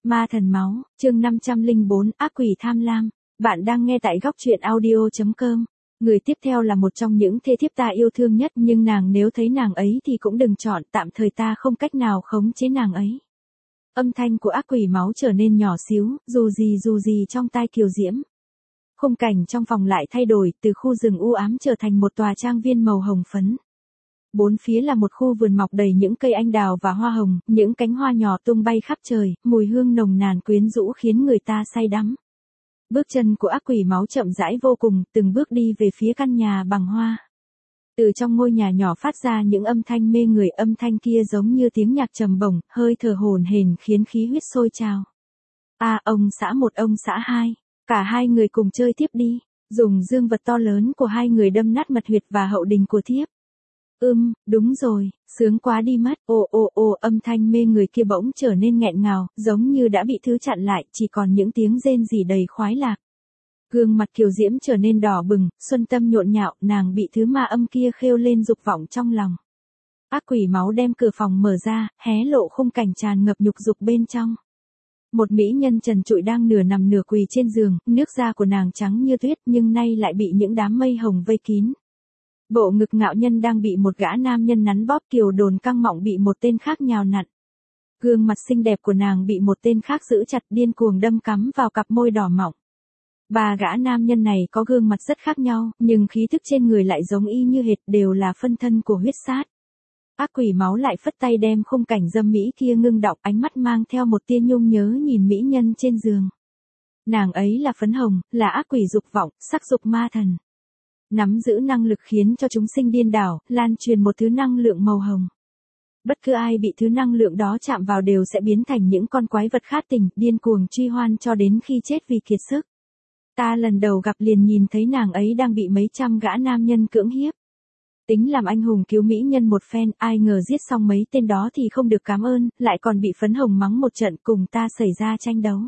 Ma thần máu, chương 504, ác quỷ tham lam. Bạn đang nghe tại góc truyện audio.com. Người tiếp theo là một trong những thê thiếp ta yêu thương nhất, nhưng nàng nếu thấy nàng ấy thì cũng đừng chọn, tạm thời ta không cách nào khống chế nàng ấy. Âm thanh của ác quỷ máu trở nên nhỏ xíu, dù gì trong tai Kiều Diễm. Khung cảnh trong phòng lại thay đổi, từ khu rừng u ám trở thành một tòa trang viên màu hồng phấn. Bốn phía là một khu vườn mọc đầy những cây anh đào và hoa hồng, những cánh hoa nhỏ tung bay khắp trời, mùi hương nồng nàn quyến rũ khiến người ta say đắm. Bước chân của ác quỷ máu chậm rãi vô cùng, từng bước đi về phía căn nhà bằng hoa. Từ trong ngôi nhà nhỏ phát ra những âm thanh mê người, âm thanh kia giống như tiếng nhạc trầm bổng, hơi thở hổn hển khiến khí huyết sôi trào. Ông xã một ông xã hai, cả hai người cùng chơi tiếp đi, dùng dương vật to lớn của hai người đâm nát mật huyệt và hậu đình của thiếp. Đúng rồi, sướng quá đi mất, âm thanh mê người kia bỗng trở nên nghẹn ngào, giống như đã bị thứ chặn lại, chỉ còn những tiếng rên rỉ đầy khoái lạc. Gương mặt Kiều Diễm trở nên đỏ bừng, xuân tâm nhộn nhạo, nàng bị thứ ma âm kia khêu lên dục vọng trong lòng. Ác quỷ máu đem cửa phòng mở ra, hé lộ khung cảnh tràn ngập nhục dục bên trong. Một mỹ nhân trần trụi đang nửa nằm nửa quỳ trên giường, nước da của nàng trắng như tuyết nhưng nay lại bị những đám mây hồng vây kín. Bộ ngực ngạo nhân đang bị một gã nam nhân nắn bóp, kiều đồn căng mọng bị một tên khác nhào nặn. Gương mặt xinh đẹp của nàng bị một tên khác giữ chặt, điên cuồng đâm cắm vào cặp môi đỏ mọng. Ba gã nam nhân này có gương mặt rất khác nhau, nhưng khí thức trên người lại giống y như hệt, đều là phân thân của huyết sát. Ác quỷ máu lại phất tay đem khung cảnh dâm mỹ kia ngưng đọng, ánh mắt mang theo một tia nhung nhớ nhìn mỹ nhân trên giường. Nàng ấy là phấn hồng, là ác quỷ dục vọng, sắc dục ma thần. Nắm giữ năng lực khiến cho chúng sinh điên đảo, lan truyền một thứ năng lượng màu hồng. Bất cứ ai bị thứ năng lượng đó chạm vào đều sẽ biến thành những con quái vật khát tình, điên cuồng truy hoan cho đến khi chết vì kiệt sức. Ta lần đầu gặp liền nhìn thấy nàng ấy đang bị mấy trăm gã nam nhân cưỡng hiếp. Tính làm anh hùng cứu mỹ nhân một phen, ai ngờ giết xong mấy tên đó thì không được cảm ơn, lại còn bị phấn hồng mắng một trận, cùng ta xảy ra tranh đấu.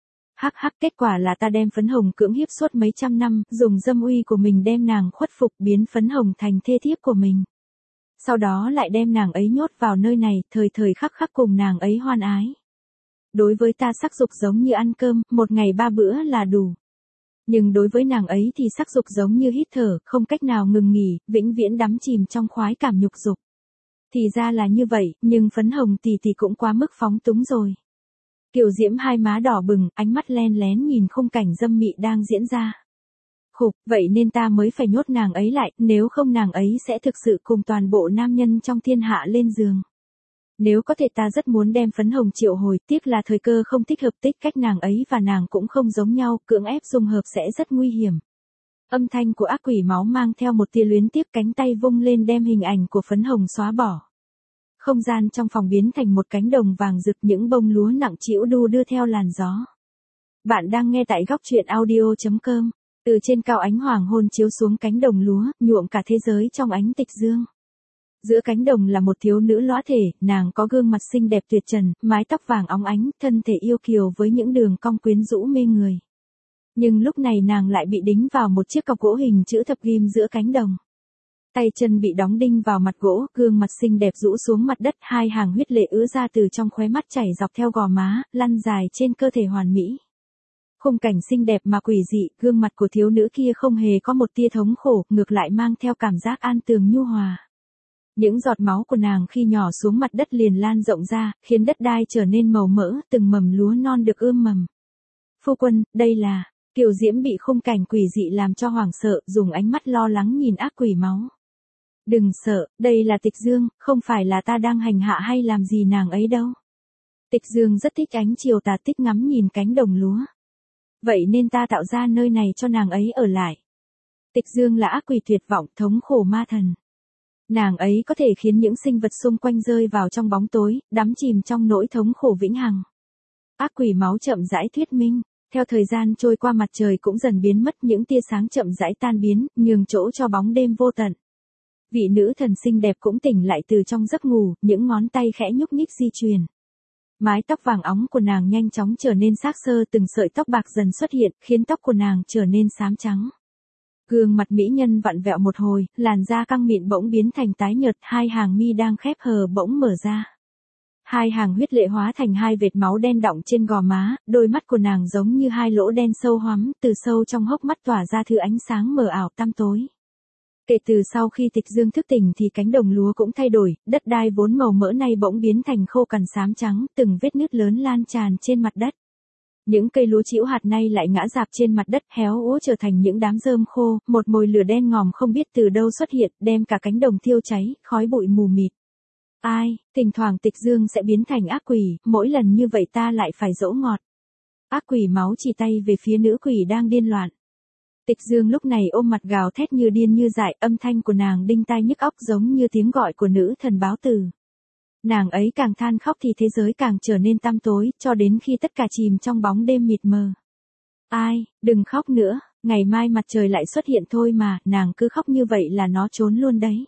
Kết quả là ta đem phấn hồng cưỡng hiếp suốt mấy trăm năm, dùng dâm uy của mình đem nàng khuất phục, biến phấn hồng thành thê thiếp của mình. Sau đó lại đem nàng ấy nhốt vào nơi này, thời khắc cùng nàng ấy hoan ái. Đối với ta sắc dục giống như ăn cơm, một ngày 3 bữa là đủ. Nhưng đối với nàng ấy thì sắc dục giống như hít thở, không cách nào ngừng nghỉ, vĩnh viễn đắm chìm trong khoái cảm nhục dục. Thì ra là như vậy, nhưng phấn hồng tỷ cũng quá mức phóng túng rồi. Kiều Diễm hai má đỏ bừng, ánh mắt len lén nhìn khung cảnh dâm mị đang diễn ra. Vậy nên ta mới phải nhốt nàng ấy lại, nếu không nàng ấy sẽ thực sự cùng toàn bộ nam nhân trong thiên hạ lên giường. Nếu có thể ta rất muốn đem phấn hồng triệu hồi, tiếc là thời cơ không thích hợp, cách nàng ấy và nàng cũng không giống nhau, cưỡng ép dung hợp sẽ rất nguy hiểm. Âm thanh của ác quỷ máu mang theo một tia luyến tiếc, cánh tay vung lên đem hình ảnh của phấn hồng xóa bỏ. Không gian trong phòng biến thành một cánh đồng vàng rực, những bông lúa nặng trĩu đu đưa theo làn gió. Bạn đang nghe tại góc truyện audio.com. Từ trên cao ánh hoàng hôn chiếu xuống cánh đồng lúa, nhuộm cả thế giới trong ánh tịch dương. Giữa cánh đồng là một thiếu nữ lõa thể, nàng có gương mặt xinh đẹp tuyệt trần, mái tóc vàng óng ánh, thân thể yêu kiều với những đường cong quyến rũ mê người. Nhưng lúc này nàng lại bị đính vào một chiếc cọc gỗ hình chữ thập ghim giữa cánh đồng. Tay chân bị đóng đinh vào mặt gỗ, gương mặt xinh đẹp rũ xuống mặt đất, hai hàng huyết lệ ứa ra từ trong khóe mắt chảy dọc theo gò má, lăn dài trên cơ thể hoàn mỹ. Khung cảnh xinh đẹp mà quỷ dị, gương mặt của thiếu nữ kia không hề có một tia thống khổ, ngược lại mang theo cảm giác an tường nhu hòa. Những giọt máu của nàng khi nhỏ xuống mặt đất liền lan rộng ra, khiến đất đai trở nên màu mỡ, từng mầm lúa non được ươm mầm. Phu quân, đây là... Kiều Diễm bị khung cảnh quỷ dị làm cho hoảng sợ, dùng ánh mắt lo lắng nhìn ác quỷ máu. Đừng sợ, đây là Tịch Dương, không phải là ta đang hành hạ hay làm gì nàng ấy đâu. Tịch Dương rất thích ánh chiều tà, thích ngắm nhìn cánh đồng lúa. Vậy nên ta tạo ra nơi này cho nàng ấy ở lại. Tịch Dương là ác quỷ tuyệt vọng, thống khổ ma thần. Nàng ấy có thể khiến những sinh vật xung quanh rơi vào trong bóng tối, đắm chìm trong nỗi thống khổ vĩnh hằng. Ác quỷ máu chậm rãi thuyết minh. Theo thời gian trôi qua, mặt trời cũng dần biến mất, những tia sáng chậm rãi tan biến, nhường chỗ cho bóng đêm vô tận. Vị nữ thần xinh đẹp cũng tỉnh lại từ trong giấc ngủ, những ngón tay khẽ nhúc nhích di chuyển. Mái tóc vàng óng của nàng nhanh chóng trở nên xác xơ, từng sợi tóc bạc dần xuất hiện, khiến tóc của nàng trở nên xám trắng. Gương mặt mỹ nhân vặn vẹo một hồi, làn da căng mịn bỗng biến thành tái nhợt, hai hàng mi đang khép hờ bỗng mở ra. Hai hàng huyết lệ hóa thành hai vệt máu đen đọng trên gò má, đôi mắt của nàng giống như hai lỗ đen sâu hoắm, từ sâu trong hốc mắt tỏa ra thứ ánh sáng mờ ảo tăm tối. Kể từ sau khi Tịch Dương thức tỉnh thì cánh đồng lúa cũng thay đổi, đất đai vốn màu mỡ nay bỗng biến thành khô cằn xám trắng, từng vết nứt lớn lan tràn trên mặt đất. Những cây lúa chĩu hạt nay lại ngã rạp trên mặt đất héo úa trở thành những đám rơm khô, một mồi lửa đen ngòm không biết từ đâu xuất hiện, đem cả cánh đồng thiêu cháy, khói bụi mù mịt. Ai, thỉnh thoảng Tịch Dương sẽ biến thành ác quỷ, mỗi lần như vậy ta lại phải dỗ ngọt. Ác quỷ máu chỉ tay về phía nữ quỷ đang điên loạn. Tịch Dương lúc này ôm mặt gào thét như điên như dại, âm thanh của nàng đinh tai nhức óc giống như tiếng gọi của nữ thần báo từ. Nàng ấy càng than khóc thì thế giới càng trở nên tăm tối, cho đến khi tất cả chìm trong bóng đêm mịt mờ. Ai, đừng khóc nữa, ngày mai mặt trời lại xuất hiện thôi mà, nàng cứ khóc như vậy là nó trốn luôn đấy.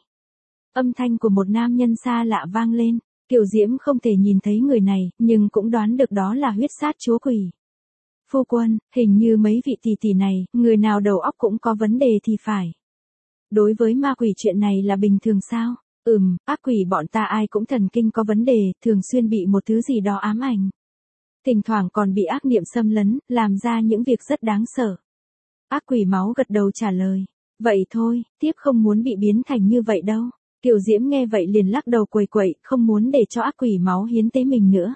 Âm thanh của một nam nhân xa lạ vang lên, Kiều Diễm không thể nhìn thấy người này, nhưng cũng đoán được đó là huyết sát chúa quỷ. Phu quân, hình như mấy vị tỷ tỷ này, người nào đầu óc cũng có vấn đề thì phải. Đối với ma quỷ chuyện này là bình thường sao? Ác quỷ bọn ta ai cũng thần kinh có vấn đề, thường xuyên bị một thứ gì đó ám ảnh. Thỉnh thoảng còn bị ác niệm xâm lấn, làm ra những việc rất đáng sợ. Ác quỷ máu gật đầu trả lời. Vậy thôi, tiếp không muốn bị biến thành như vậy đâu. Kiều Diễm nghe vậy liền lắc đầu quầy quậy, không muốn để cho ác quỷ máu hiến tế mình nữa.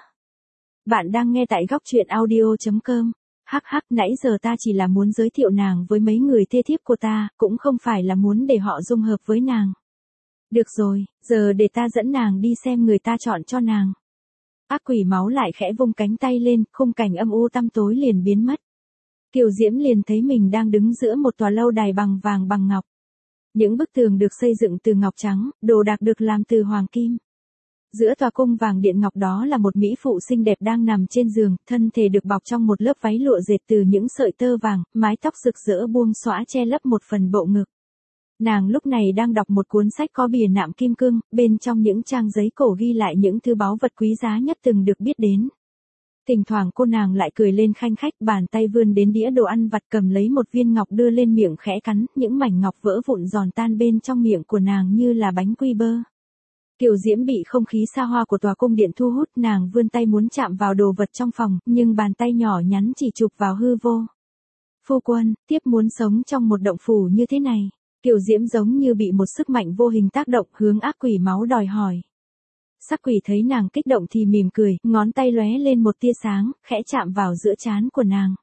Bạn đang nghe tại góc truyện audio.com. Hắc, nãy giờ ta chỉ là muốn giới thiệu nàng với mấy người thê thiếp của ta, cũng không phải là muốn để họ dung hợp với nàng. Được rồi, giờ để ta dẫn nàng đi xem người ta chọn cho nàng. Ác quỷ máu lại khẽ vung cánh tay lên, khung cảnh âm u tăm tối liền biến mất. Kiều Diễm liền thấy mình đang đứng giữa một tòa lâu đài bằng vàng bằng ngọc. Những bức tường được xây dựng từ ngọc trắng, đồ đạc được làm từ hoàng kim. Giữa tòa cung vàng điện ngọc đó là một mỹ phụ xinh đẹp đang nằm trên giường, thân thể được bọc trong một lớp váy lụa dệt từ những sợi tơ vàng, mái tóc rực rỡ buông xõa che lấp một phần bộ ngực. Nàng lúc này đang đọc một cuốn sách có bìa nạm kim cương, bên trong những trang giấy cổ ghi lại những thứ báu vật quý giá nhất từng được biết đến. Thỉnh thoảng cô nàng lại cười lên khanh khách, bàn tay vươn đến đĩa đồ ăn vặt cầm lấy một viên ngọc đưa lên miệng khẽ cắn, những mảnh ngọc vỡ vụn giòn tan bên trong miệng của nàng như là bánh quy bơ. Kiều Diễm bị không khí xa hoa của tòa cung điện thu hút, nàng vươn tay muốn chạm vào đồ vật trong phòng, nhưng bàn tay nhỏ nhắn chỉ chụp vào hư vô. Phu quân, tiếp muốn sống trong một động phủ như thế này. Kiều Diễm giống như bị một sức mạnh vô hình tác động, hướng ác quỷ máu đòi hỏi. Sắc quỷ thấy nàng kích động thì mỉm cười, ngón tay lóe lên một tia sáng, khẽ chạm vào giữa trán của nàng.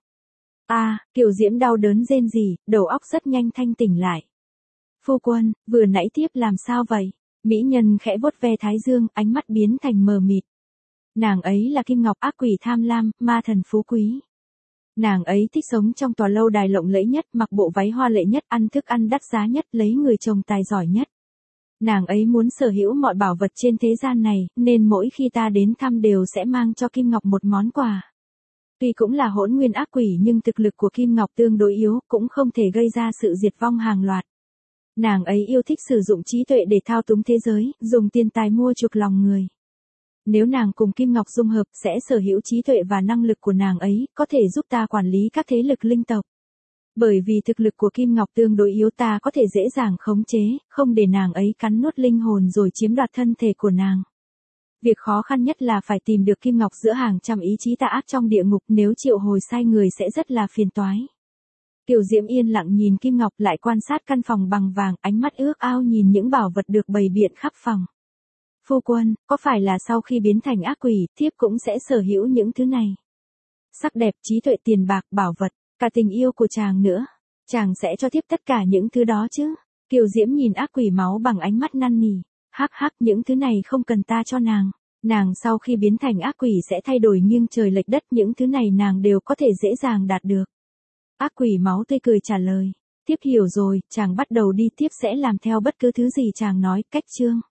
Kiều Diễm đau đớn rên rỉ, đầu óc rất nhanh thanh tỉnh lại. Phu quân, vừa nãy tiếp làm sao vậy? Mỹ nhân khẽ vuốt ve thái dương, ánh mắt biến thành mờ mịt. Nàng ấy là Kim Ngọc, ác quỷ tham lam, ma thần phú quý. Nàng ấy thích sống trong tòa lâu đài lộng lẫy nhất, mặc bộ váy hoa lệ nhất, ăn thức ăn đắt giá nhất, lấy người chồng tài giỏi nhất. Nàng ấy muốn sở hữu mọi bảo vật trên thế gian này, nên mỗi khi ta đến thăm đều sẽ mang cho Kim Ngọc một món quà. Tuy cũng là hỗn nguyên ác quỷ nhưng thực lực của Kim Ngọc tương đối yếu, cũng không thể gây ra sự diệt vong hàng loạt. Nàng ấy yêu thích sử dụng trí tuệ để thao túng thế giới, dùng tiền tài mua chuộc lòng người. Nếu nàng cùng Kim Ngọc dung hợp, sẽ sở hữu trí tuệ và năng lực của nàng ấy, có thể giúp ta quản lý các thế lực linh tộc. Bởi vì thực lực của Kim Ngọc tương đối yếu, ta có thể dễ dàng khống chế, không để nàng ấy cắn nuốt linh hồn rồi chiếm đoạt thân thể của nàng. Việc khó khăn nhất là phải tìm được Kim Ngọc giữa hàng trăm ý chí tà ác trong địa ngục, nếu triệu hồi sai người sẽ rất là phiền toái. Kiều Diễm yên lặng nhìn Kim Ngọc, lại quan sát căn phòng bằng vàng, ánh mắt ước ao nhìn những bảo vật được bày biện khắp phòng. Phu quân, có phải là sau khi biến thành ác quỷ, thiếp cũng sẽ sở hữu những thứ này? Sắc đẹp, trí tuệ, tiền bạc, bảo vật, cả tình yêu của chàng nữa. Chàng sẽ cho thiếp tất cả những thứ đó chứ? Kiều Diễm nhìn ác quỷ máu bằng ánh mắt năn nỉ. Hắc, những thứ này không cần ta cho nàng. Nàng sau khi biến thành ác quỷ sẽ thay đổi nghiêng trời lệch đất, những thứ này nàng đều có thể dễ dàng đạt được. Ác quỷ máu tươi cười trả lời. Thiếp hiểu rồi, chàng bắt đầu đi, thiếp sẽ làm theo bất cứ thứ gì chàng nói. Cách chương